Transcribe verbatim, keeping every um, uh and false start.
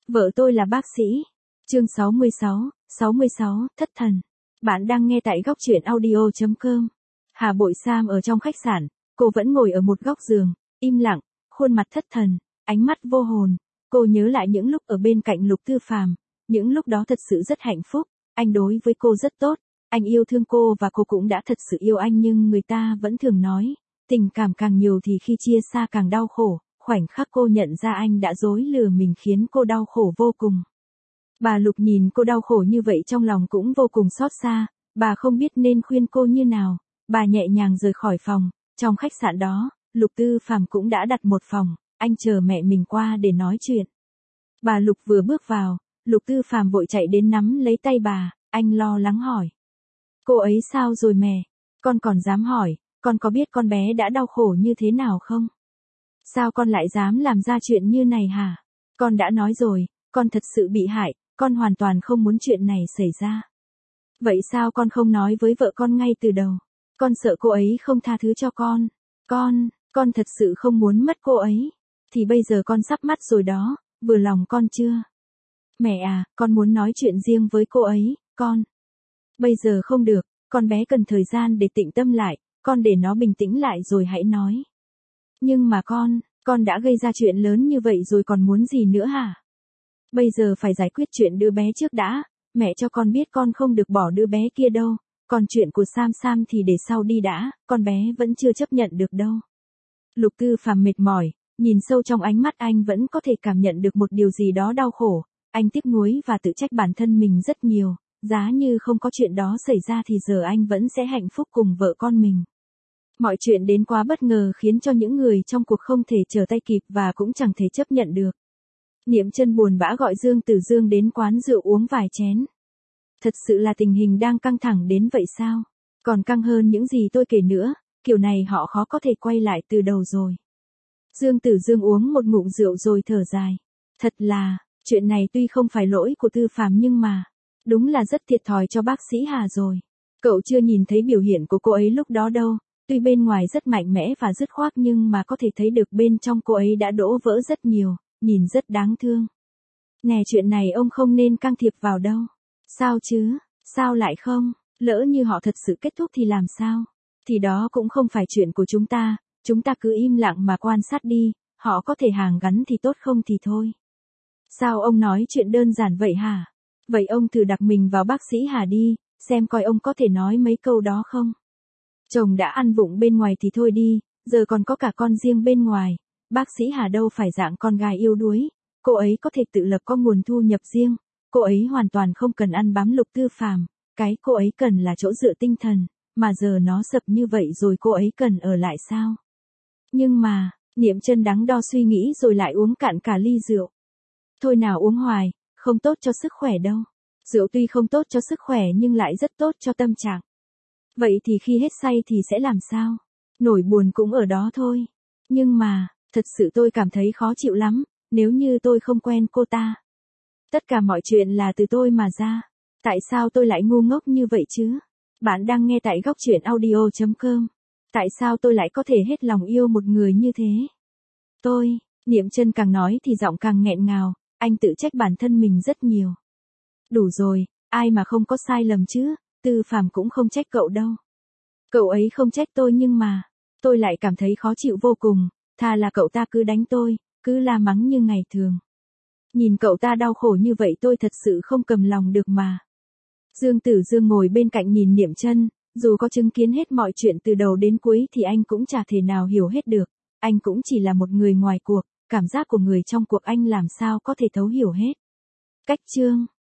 Vợ tôi là bác sĩ. Chương sáu mươi sáu, sáu mươi sáu, thất thần. Bạn đang nghe tại góc truyện audio chấm com. Hà Bội Sam ở trong khách sạn, cô vẫn ngồi ở một góc giường, im lặng, khuôn mặt thất thần, ánh mắt vô hồn. Cô nhớ lại những lúc ở bên cạnh Lục Tư Phàm, những lúc đó thật sự rất hạnh phúc, anh đối với cô rất tốt, anh yêu thương cô và cô cũng đã thật sự yêu anh, nhưng người ta vẫn thường nói, tình cảm càng nhiều thì khi chia xa càng đau khổ. Khoảnh khắc cô nhận ra anh đã dối lừa mình khiến cô đau khổ vô cùng. Bà Lục nhìn cô đau khổ như vậy trong lòng cũng vô cùng xót xa, bà không biết nên khuyên cô như nào, bà nhẹ nhàng rời khỏi phòng. Trong khách sạn đó, Lục Tư Phàm cũng đã đặt một phòng, anh chờ mẹ mình qua để nói chuyện. Bà Lục vừa bước vào, Lục Tư Phàm vội chạy đến nắm lấy tay bà, anh lo lắng hỏi. Cô ấy sao rồi mẹ? Con còn dám hỏi, con có biết con bé đã đau khổ như thế nào không? Sao con lại dám làm ra chuyện như này hả? Con đã nói rồi, con thật sự bị hại, con hoàn toàn không muốn chuyện này xảy ra. Vậy sao con không nói với vợ con ngay từ đầu? Con sợ cô ấy không tha thứ cho con. Con, con thật sự không muốn mất cô ấy. Thì bây giờ con sắp mất rồi đó, vừa lòng con chưa? Mẹ à, con muốn nói chuyện riêng với cô ấy, con. Bây giờ không được, con bé cần thời gian để tĩnh tâm lại, con để nó bình tĩnh lại rồi hãy nói. Nhưng mà con, con đã gây ra chuyện lớn như vậy rồi còn muốn gì nữa hả? Bây giờ phải giải quyết chuyện đứa bé trước đã, mẹ cho con biết con không được bỏ đứa bé kia đâu, còn chuyện của Sam Sam thì để sau đi đã, con bé vẫn chưa chấp nhận được đâu. Lục Tư Phàm mệt mỏi, nhìn sâu trong ánh mắt anh vẫn có thể cảm nhận được một điều gì đó đau khổ, anh tiếc nuối và tự trách bản thân mình rất nhiều, giá như không có chuyện đó xảy ra thì giờ anh vẫn sẽ hạnh phúc cùng vợ con mình. Mọi chuyện đến quá bất ngờ khiến cho những người trong cuộc không thể trở tay kịp và cũng chẳng thể chấp nhận được. Niệm Chân buồn bã gọi Dương Tử Dương đến quán rượu uống vài chén. Thật sự là tình hình đang căng thẳng đến vậy sao? Còn căng hơn những gì tôi kể nữa, kiểu này họ khó có thể quay lại từ đầu rồi. Dương Tử Dương uống một ngụm rượu rồi thở dài. Thật là, chuyện này tuy không phải lỗi của Tư Phàm nhưng mà, đúng là rất thiệt thòi cho bác sĩ Hà rồi. Cậu chưa nhìn thấy biểu hiện của cô ấy lúc đó đâu. Tuy bên ngoài rất mạnh mẽ và dứt khoát nhưng mà có thể thấy được bên trong cô ấy đã đổ vỡ rất nhiều, nhìn rất đáng thương. Nè, chuyện này ông không nên can thiệp vào đâu. Sao chứ, sao lại không, lỡ như họ thật sự kết thúc thì làm sao? Thì đó cũng không phải chuyện của chúng ta, chúng ta cứ im lặng mà quan sát đi, họ có thể hàn gắn thì tốt không thì thôi. Sao ông nói chuyện đơn giản vậy hả? Vậy ông thử đặt mình vào bác sĩ Hà đi, xem coi ông có thể nói mấy câu đó không? Chồng đã ăn vụng bên ngoài thì thôi đi, giờ còn có cả con riêng bên ngoài. Bác sĩ Hà đâu phải dạng con gái yếu đuối, cô ấy có thể tự lập có nguồn thu nhập riêng, cô ấy hoàn toàn không cần ăn bám Lục Tư Phàm, cái cô ấy cần là chỗ dựa tinh thần, mà giờ nó sập như vậy rồi cô ấy cần ở lại sao? Nhưng mà, Niệm Chân đắn đo suy nghĩ rồi lại uống cạn cả ly rượu. Thôi nào uống hoài, không tốt cho sức khỏe đâu. Rượu tuy không tốt cho sức khỏe nhưng lại rất tốt cho tâm trạng. Vậy thì khi hết say thì sẽ làm sao? Nỗi buồn cũng ở đó thôi. Nhưng mà, thật sự tôi cảm thấy khó chịu lắm, nếu như tôi không quen cô ta. Tất cả mọi chuyện là từ tôi mà ra. Tại sao tôi lại ngu ngốc như vậy chứ? Bạn đang nghe tại góc truyện audio chấm com. Tại sao tôi lại có thể hết lòng yêu một người như thế? Tôi, Niệm Chân càng nói thì giọng càng nghẹn ngào, anh tự trách bản thân mình rất nhiều. Đủ rồi, ai mà không có sai lầm chứ? Tư Phàm cũng không trách cậu đâu. Cậu ấy không trách tôi nhưng mà, tôi lại cảm thấy khó chịu vô cùng, thà là cậu ta cứ đánh tôi, cứ la mắng như ngày thường. Nhìn cậu ta đau khổ như vậy tôi thật sự không cầm lòng được mà. Dương Tử Dương ngồi bên cạnh nhìn Niệm Chân, dù có chứng kiến hết mọi chuyện từ đầu đến cuối thì anh cũng chả thể nào hiểu hết được, anh cũng chỉ là một người ngoài cuộc, cảm giác của người trong cuộc anh làm sao có thể thấu hiểu hết. Cách chương